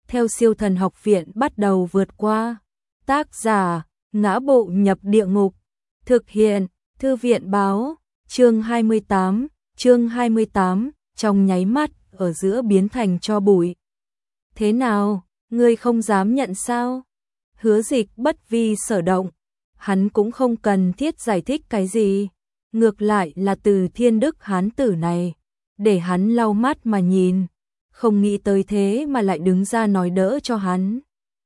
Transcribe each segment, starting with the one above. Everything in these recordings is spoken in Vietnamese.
theo Siêu Thần Học Viện bắt đầu vượt qua. Tác giả: Ngã Bộ Nhập Địa Ngục. Thực hiện: Thư viện báo. Chương 28, trong nháy mắt, ở giữa biến thành tro bụi. Thế nào, ngươi không dám nhận sao? Hứa Dịch bất vi sở động, hắn cũng không cần thiết giải thích cái gì. Ngược lại là Từ Thiên Đức hán tử này, để hắn lau mắt mà nhìn, không nghĩ tới thế mà lại đứng ra nói đỡ cho hắn.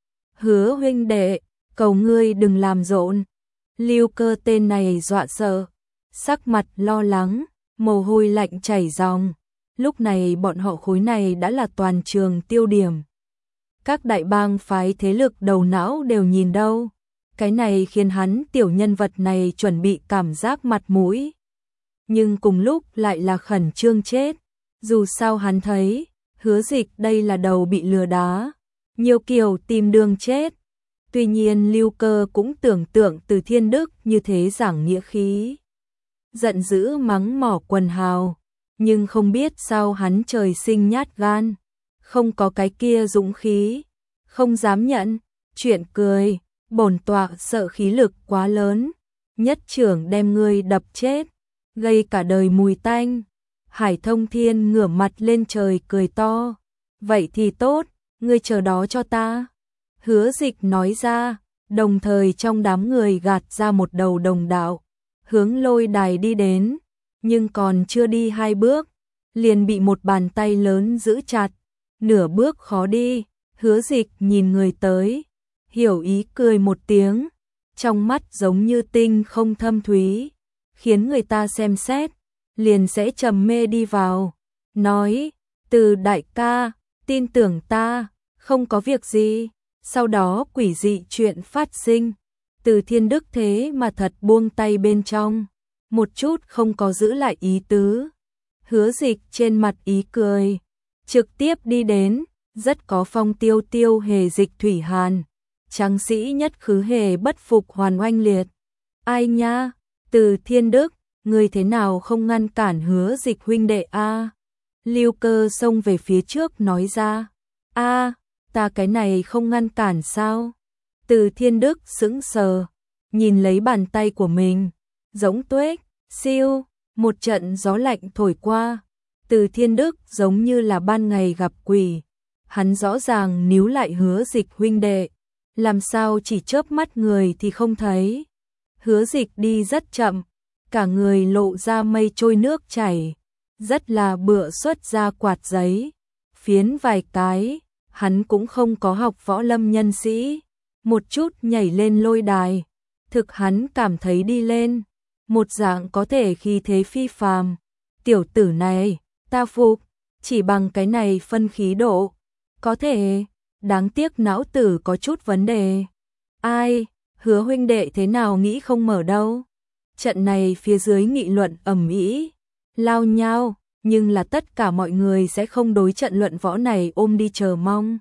Hứa huynh đệ, cầu ngươi đừng làm rộn. Lưu Cơ tên này dọa sợ, sắc mặt lo lắng, mồ hôi lạnh chảy ròng. Lúc này bọn họ khối này đã là toàn trường tiêu điểm. Các đại bang phái thế lực đầu não đều nhìn đâu. Cái này khiến hắn tiểu nhân vật này chuẩn bị cảm giác mặt mũi. Nhưng cùng lúc lại là khẩn trương chết. Dù sao hắn thấy, Hứa Dịch đây là đầu bị lừa đá, nhiều kiểu tìm đường chết. Tuy nhiên Lưu Cơ cũng tưởng tượng Từ Thiên Đức như thế giảng nghĩa khí, giận dữ mắng mỏ quần hào, nhưng không biết sao hắn trời sinh nhát gan, không có cái kia dũng khí, không dám nhận. Chuyện cười, bổn tọa sợ khí lực quá lớn, nhất trưởng đem ngươi đập chết, gây cả đời mùi tanh. Hải Thông Thiên ngửa mặt lên trời cười to. Vậy thì tốt, ngươi chờ đó cho ta. Hứa Dịch nói ra, đồng thời trong đám người gạt ra một đầu đồng đạo, hướng lôi đài đi đến, nhưng còn chưa đi 2 bước, liền bị một bàn tay lớn giữ chặt, nửa bước khó đi. Hứa Dịch nhìn người tới, hiểu ý cười một tiếng, trong mắt giống như tinh không thâm thúy, khiến người ta xem xét, liền sẽ trầm mê đi vào, nói: Từ đại ca, tin tưởng ta, không có việc gì. Sau đó quỷ dị chuyện phát sinh, Từ Thiên Đức thế mà thật buông tay bên trong, một chút không có giữ lại ý tứ. Hứa Dịch trên mặt ý cười, trực tiếp đi đến, rất có phong tiêu tiêu hề dịch thủy hàn, tráng sĩ nhất khứ hề bất phục hoàn oanh liệt. Ai nha, Từ Thiên Đức, ngươi thế nào không ngăn cản Hứa Dịch huynh đệ a? Lưu Cơ xông về phía trước nói ra. A, ta cái này không ngăn cản sao? Từ Thiên Đức sững sờ, nhìn lấy bàn tay của mình, giống tuếch, siêu, một trận gió lạnh thổi qua. Từ Thiên Đức giống như là ban ngày gặp quỷ, hắn rõ ràng níu lại Hứa Dịch huynh đệ, làm sao chỉ chớp mắt người thì không thấy. Hứa Dịch đi rất chậm, cả người lộ ra mây trôi nước chảy, rất là bựa xuất ra quạt giấy, phiến vài cái. Hắn cũng không có học võ lâm nhân sĩ, một chút nhảy lên lôi đài, thực hắn cảm thấy đi lên, một dạng có thể khí thế phi phàm. Tiểu tử này, ta phục, chỉ bằng cái này phân khí độ, có thể, đáng tiếc não tử có chút vấn đề. Ai, Hứa huynh đệ thế nào nghĩ không mở đâu. Trận này phía dưới nghị luận ầm ĩ, lao nhao. Nhưng là tất cả mọi người sẽ không đối trận luận võ này ôm đi chờ mong.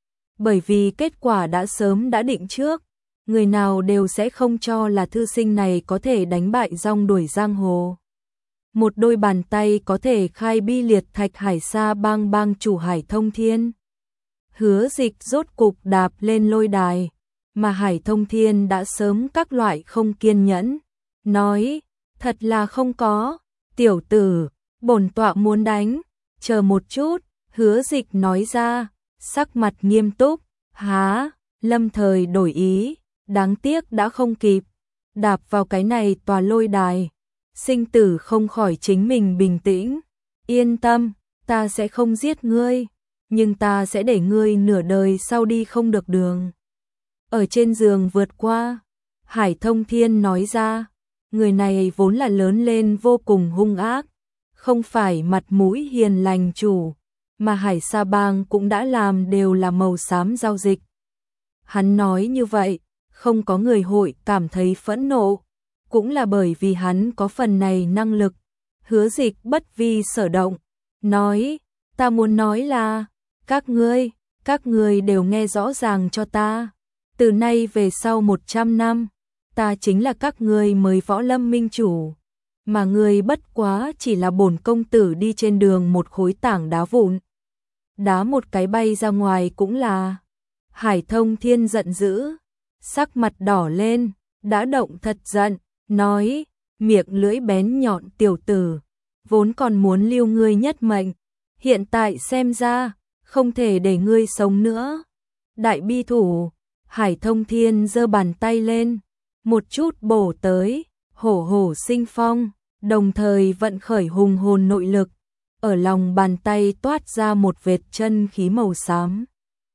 Bởi vì kết quả đã sớm đã định trước, người nào đều sẽ không cho là thư sinh này có thể đánh bại rong đuổi giang hồ. Một đôi bàn tay có thể khai bi liệt thạch Hải Sa bang bang chủ Hải Thông Thiên. Hứa Dịch rốt cục đạp lên lôi đài, mà Hải Thông Thiên đã sớm các loại không kiên nhẫn, nói: Thật là không có, tiểu tử, bổn tọa muốn đánh, chờ một chút. Hứa Dịch nói ra, sắc mặt nghiêm túc. Há, lâm thời đổi ý, đáng tiếc đã không kịp. Đạp vào cái này tòa lôi đài, sinh tử không khỏi chính mình bình tĩnh. Yên tâm, ta sẽ không giết ngươi, nhưng ta sẽ để ngươi nửa đời sau đi không được đường. Ở trên giường vượt qua, Hải Thông Thiên nói ra, người này vốn là lớn lên vô cùng hung ác, không phải mặt mũi hiền lành chủ, mà Hải Sa bang cũng đã làm đều là màu xám giao dịch. Hắn nói như vậy, không có người hội cảm thấy phẫn nộ, cũng là bởi vì hắn có phần này năng lực. Hứa Dịch bất vi sở động, nói: Ta muốn nói là, các ngươi đều nghe rõ ràng cho ta. Từ nay về sau 100 năm, ta chính là các ngươi mới võ lâm minh chủ, mà ngươi bất quá chỉ là bổn công tử đi trên đường một khối tảng đá vụn. đá một cái bay ra ngoài cũng là. Hải Thông Thiên giận dữ, sắc mặt đỏ lên, đã động thật giận, nói, miệng lưỡi bén nhọn tiểu tử, vốn còn muốn lưu ngươi nhất mệnh, hiện tại xem ra, không thể để ngươi sống nữa. Đại bi thủ, Hải Thông Thiên giơ bàn tay lên, một chút bổ tới, hổ hổ sinh phong, đồng thời vận khởi hùng hồn nội lực, ở lòng bàn tay toát ra một vệt chân khí màu xám.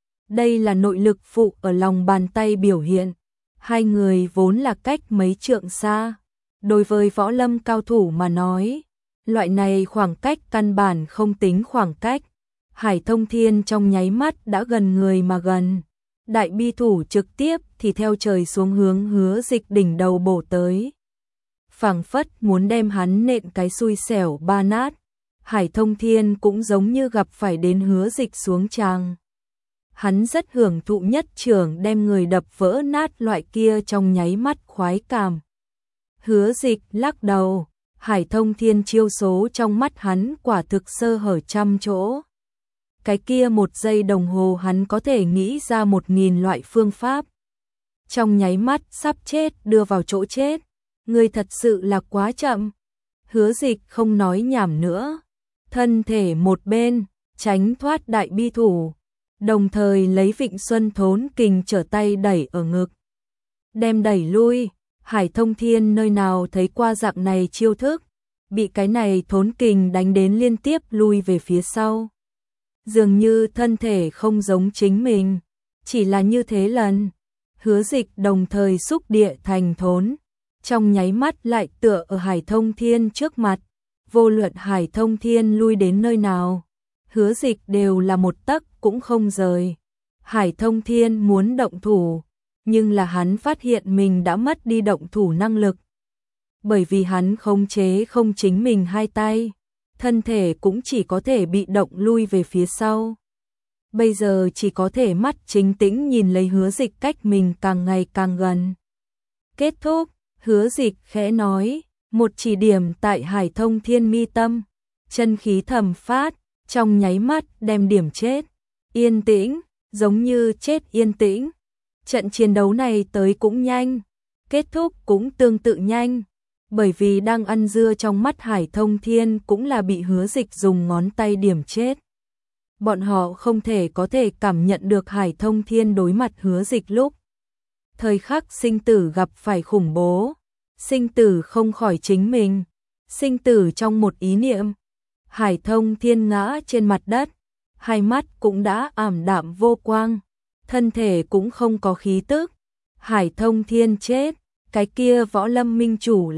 Đây là nội lực phụ ở lòng bàn tay biểu hiện, hai người vốn là cách mấy trượng xa. Đối với võ lâm cao thủ mà nói, loại này khoảng cách căn bản không tính khoảng cách. Hải Thông Thiên trong nháy mắt đã gần người mà gần. Đại bi thủ trực tiếp thì theo trời xuống hướng Hứa Dịch đỉnh đầu bổ tới. Phảng phất muốn đem hắn nện cái xui xẻo ba nát. Hải Thông Thiên cũng giống như gặp phải đến Hứa Dịch xuống tràng. Hắn rất hưởng thụ nhất trưởng đem người đập vỡ nát loại kia trong nháy mắt khoái cảm. Hứa Dịch lắc đầu, Hải Thông Thiên chiêu số trong mắt hắn quả thực sơ hở trăm chỗ. Cái kia một giây đồng hồ hắn có thể nghĩ ra 1000 loại phương pháp. Trong nháy mắt sắp chết đưa vào chỗ chết, người thật sự là quá chậm. Hứa Dịch không nói nhảm nữa, thân thể một bên, tránh thoát đại bi thủ, đồng thời lấy Vịnh Xuân Thốn Kình trở tay đẩy ở ngực. Đem đẩy lui, Hải Thông Thiên nơi nào thấy qua dạng này chiêu thức, bị cái này Thốn Kình đánh đến liên tiếp lui về phía sau. Dường như thân thể không giống chính mình, chỉ là như thế lần. Hứa Dịch đồng thời xúc địa thành thốn, trong nháy mắt lại tựa ở Hải Thông Thiên trước mặt, vô luận Hải Thông Thiên lui đến nơi nào, Hứa Dịch đều là một tấc cũng không rời. Hải Thông Thiên muốn động thủ, nhưng là hắn phát hiện mình đã mất đi động thủ năng lực. Bởi vì hắn khống chế không chính mình hai tay, thân thể cũng chỉ có thể bị động lui về phía sau. Bây giờ chỉ có thể mắt chính tĩnh nhìn lấy Hứa Dịch cách mình càng ngày càng gần. Kết thúc, Hứa Dịch khẽ nói, một chỉ điểm tại Hải Thông Thiên mi tâm, chân khí thầm phát, trong nháy mắt đem điểm chết. Yên tĩnh, giống như chết yên tĩnh. Trận chiến đấu này tới cũng nhanh, kết thúc cũng tương tự nhanh, bởi vì đang ăn dưa trong mắt Hải Thông Thiên cũng là bị Hứa Dịch dùng ngón tay điểm chết. Bọn họ không thể có thể cảm nhận được Hải Thông Thiên đối mặt Hứa Dịch lúc thời khắc sinh tử gặp phải khủng bố, sinh tử không khỏi chính mình, sinh tử trong một ý niệm. Hải Thông Thiên ngã trên mặt đất, hai mắt cũng đã ảm đạm vô quang, thân thể cũng không có khí tức. Hải Thông Thiên chết, cái kia võ lâm minh chủ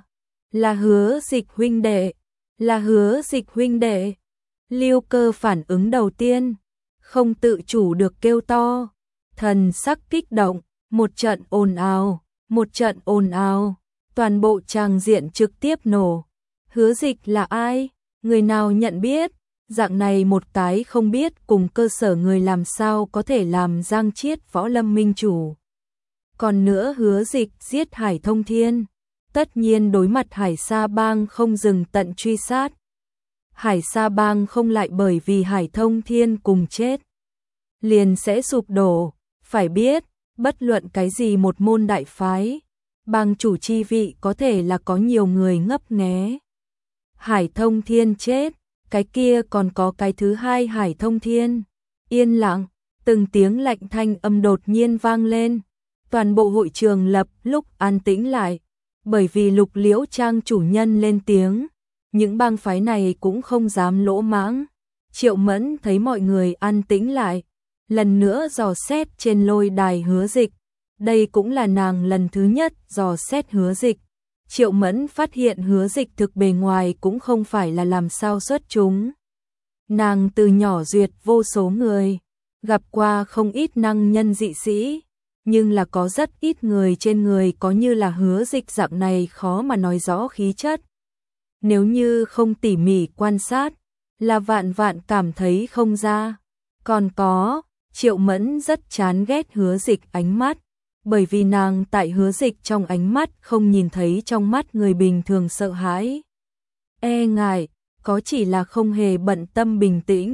là Hứa Dịch huynh đệ, là Hứa Dịch huynh đệ. Lưu Cơ phản ứng đầu tiên, không tự chủ được kêu to, thần sắc kích động, một trận ồn ào, toàn bộ tràng diện trực tiếp nổ. Hứa Dịch là ai? Người nào nhận biết? Dạng này một cái không biết cùng cơ sở người làm sao có thể làm Giang Chiết võ lâm minh chủ. Còn nữa Hứa Dịch giết Hải Thông Thiên, tất nhiên đối mặt Hải Sa Bang không dừng tận truy sát. Hải Sa Bang không lại bởi vì Hải Thông Thiên cùng chết liền sẽ sụp đổ. Phải biết, bất luận cái gì một môn đại phái, bang chủ chi vị có thể là có nhiều người ngấp nghé. Hải Thông Thiên chết, cái kia còn có cái thứ hai Hải Thông Thiên. Yên lặng, từng tiếng lạnh thanh âm đột nhiên vang lên. Toàn bộ hội trường lập lúc an tĩnh lại, bởi vì Lục Liễu Trang chủ nhân lên tiếng, những bang phái này cũng không dám lỗ mãng. Triệu Mẫn thấy mọi người an tĩnh lại, lần nữa dò xét trên lôi đài Hứa Dịch. Đây cũng là nàng lần thứ nhất dò xét Hứa Dịch. Triệu Mẫn phát hiện Hứa Dịch thực bề ngoài cũng không phải là làm sao xuất chúng. Nàng từ nhỏ duyệt vô số người, gặp qua không ít năng nhân dị sĩ, nhưng là có rất ít người trên người có như là Hứa Dịch dạng này khó mà nói rõ khí chất. Nếu như không tỉ mỉ quan sát, là vạn vạn cảm thấy không ra. Còn có, Triệu Mẫn rất chán ghét Hứa Dịch ánh mắt, bởi vì nàng tại Hứa Dịch trong ánh mắt không nhìn thấy trong mắt người bình thường sợ hãi, e ngại, có chỉ là không hề bận tâm bình tĩnh.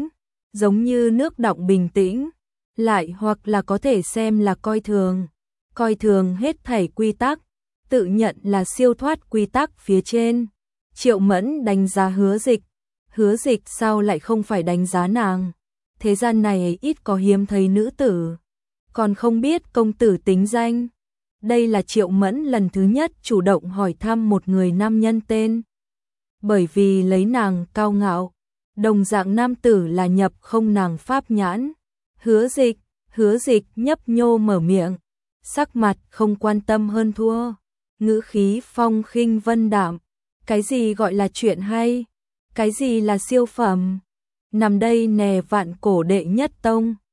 giống như nước đọng bình tĩnh, lại hoặc là có thể xem là coi thường hết thảy quy tắc, tự nhận là siêu thoát quy tắc phía trên. Triệu Mẫn đánh giá Hứa Dịch sao lại không phải đánh giá nàng? Thế gian này ít có hiếm thấy nữ tử, còn không biết công tử tính danh. Đây là Triệu Mẫn lần thứ nhất chủ động hỏi thăm một người nam nhân tên. Bởi vì lấy nàng cao ngạo, đồng dạng nam tử là nhập không nàng pháp nhãn. Hứa Dịch nhấp nhô mở miệng, sắc mặt không quan tâm hơn thua, ngữ khí phong khinh vân đạm. Cái gì gọi là chuyện hay? Cái gì là siêu phẩm? Nằm đây nè vạn cổ đệ nhất tông.